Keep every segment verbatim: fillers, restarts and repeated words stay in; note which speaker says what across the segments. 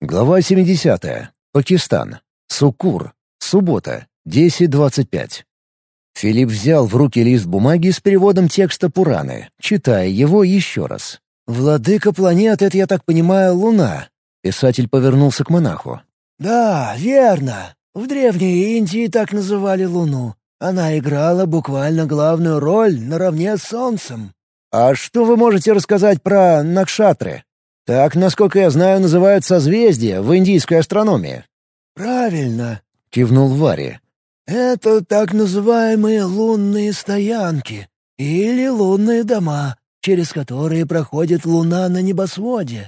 Speaker 1: Глава семидесятая. Пакистан. Суккур. Суббота. десять двадцать пять. Филипп взял в руки лист бумаги с переводом текста Пураны, читая его еще раз. «Владыка планет — это, я так понимаю, Луна». Писатель повернулся к монаху.
Speaker 2: «Да, верно. В Древней Индии так называли Луну. Она играла буквально главную роль наравне с Солнцем».
Speaker 1: «А что вы можете рассказать про накшатры? Так, насколько я знаю, называют созвездия в индийской астрономии».
Speaker 2: «Правильно»,
Speaker 1: — кивнул Вари.
Speaker 2: «Это так называемые лунные стоянки или лунные дома, через которые проходит Луна на небосводе.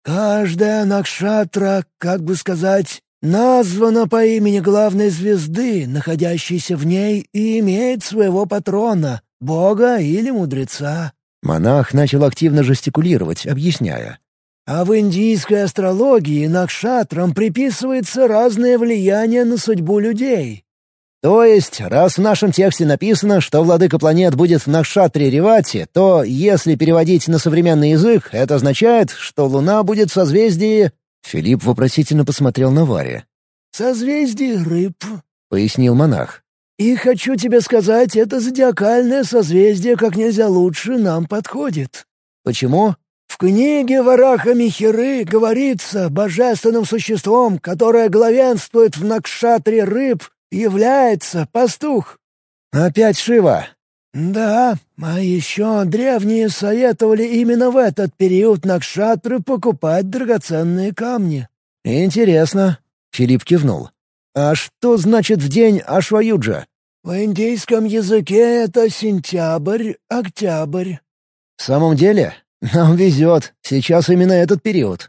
Speaker 2: Каждая накшатра, как бы сказать, названа по имени главной звезды, находящейся в ней, и имеет своего патрона, бога или мудреца».
Speaker 1: Монах начал активно жестикулировать, объясняя.
Speaker 2: А в индийской астрологии накшатрам приписывается разное влияние на судьбу людей.
Speaker 1: То есть, раз в нашем тексте написано, что владыка планет будет в накшатре Ревати, то, если переводить на современный язык, это означает, что Луна будет в созвездии... Филипп вопросительно посмотрел на Вари.
Speaker 2: «Созвездие рыб»,
Speaker 1: — пояснил монах.
Speaker 2: «И хочу тебе сказать, это зодиакальное созвездие как нельзя лучше нам подходит».
Speaker 1: «Почему?»
Speaker 2: В книге Вараха Михиры говорится, божественным существом, которое главенствует в накшатре рыб, является пастух.
Speaker 1: «Опять Шива?»
Speaker 2: «Да, а еще древние советовали именно в этот период накшатры покупать драгоценные камни».
Speaker 1: «Интересно», — Филипп кивнул. «А что значит в день Ашваюджа?»
Speaker 2: «В индийском языке это сентябрь, октябрь».
Speaker 1: «В самом деле? Нам везет. Сейчас именно этот период».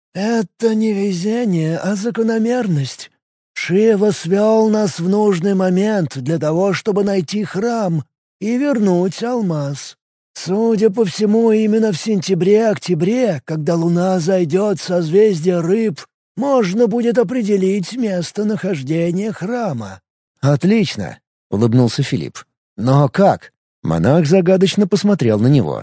Speaker 2: «Это не везение, а закономерность. Шива свел нас в нужный момент для того, чтобы найти храм и вернуть алмаз. Судя по всему, именно в сентябре-октябре, когда луна зайдет в созвездие рыб, можно будет определить местонахождение храма».
Speaker 1: «Отлично», — улыбнулся Филипп. «Но как?» Монах загадочно посмотрел на него.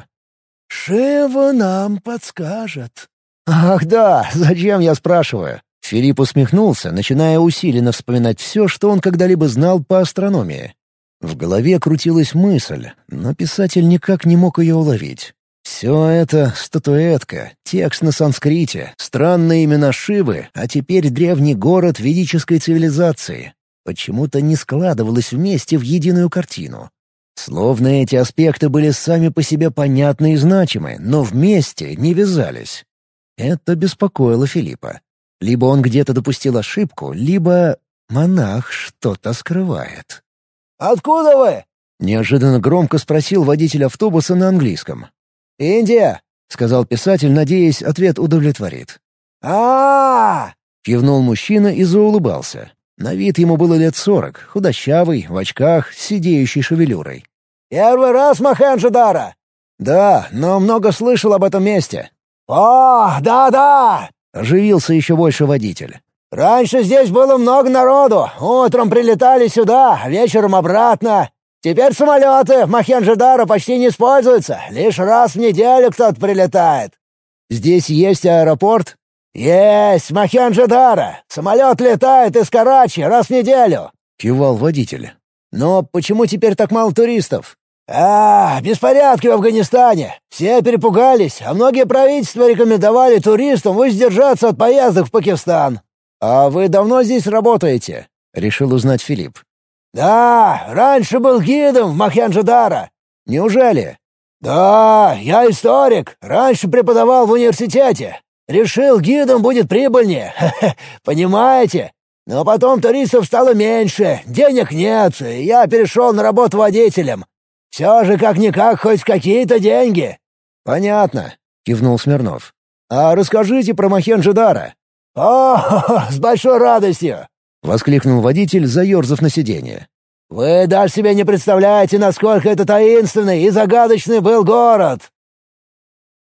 Speaker 2: «Шива нам подскажет».
Speaker 1: «Ах да, зачем я спрашиваю?» Филипп усмехнулся, начиная усиленно вспоминать все, что он когда-либо знал по астрономии. В голове крутилась мысль, но писатель никак не мог ее уловить. Все это — статуэтка, текст на санскрите, странные имена Шивы, а теперь древний город ведической цивилизации. Почему-то не складывалось вместе в единую картину. Словно эти аспекты были сами по себе понятны и значимы, но вместе не вязались. Это беспокоило Филиппа. Либо он где-то допустил ошибку, либо монах что-то скрывает.
Speaker 2: «Откуда вы?»
Speaker 1: — неожиданно громко спросил водитель автобуса на английском. «Индия», — сказал писатель, надеясь, ответ удовлетворит.
Speaker 2: а, -а, -а
Speaker 1: кивнул мужчина и заулыбался. На вид ему было лет сорок, худощавый, в очках, с сидеющей шевелюрой.
Speaker 2: «Первый раз Мохенджо-Даро?»
Speaker 1: «Да, но много слышал об этом месте».
Speaker 2: «О, да-да!»
Speaker 1: — оживился еще больше водитель.
Speaker 2: «Раньше здесь было много народу. Утром прилетали сюда, вечером обратно. Теперь самолеты в Мохенджо-Даро почти не используются. Лишь раз в неделю кто-то прилетает».
Speaker 1: «Здесь есть аэропорт?»
Speaker 2: «Есть, Мохенджо-Даро. Самолет летает из Карачи раз в неделю»,
Speaker 1: — кивал водитель. «Но почему теперь так мало туристов?»
Speaker 2: «А, беспорядки в Афганистане. Все перепугались, а многие правительства рекомендовали туристам воздержаться от поездок в Пакистан».
Speaker 1: «А вы давно здесь работаете?» — решил узнать Филипп.
Speaker 2: «Да, раньше был гидом в Мохенджо-Даро».
Speaker 1: «Неужели?»
Speaker 2: «Да, я историк. Раньше преподавал в университете. Решил, гидом будет прибыльнее. Понимаете? Но потом туристов стало меньше, денег нет, и я перешел на работу водителем. Все же как-никак хоть какие-то деньги».
Speaker 1: «Понятно», — кивнул Смирнов. «А расскажите про Мохенджо-Даро».
Speaker 2: «О, с большой радостью!»
Speaker 1: — воскликнул водитель, заерзав на сиденье.
Speaker 2: «Вы даже себе не представляете, насколько это таинственный и загадочный был город.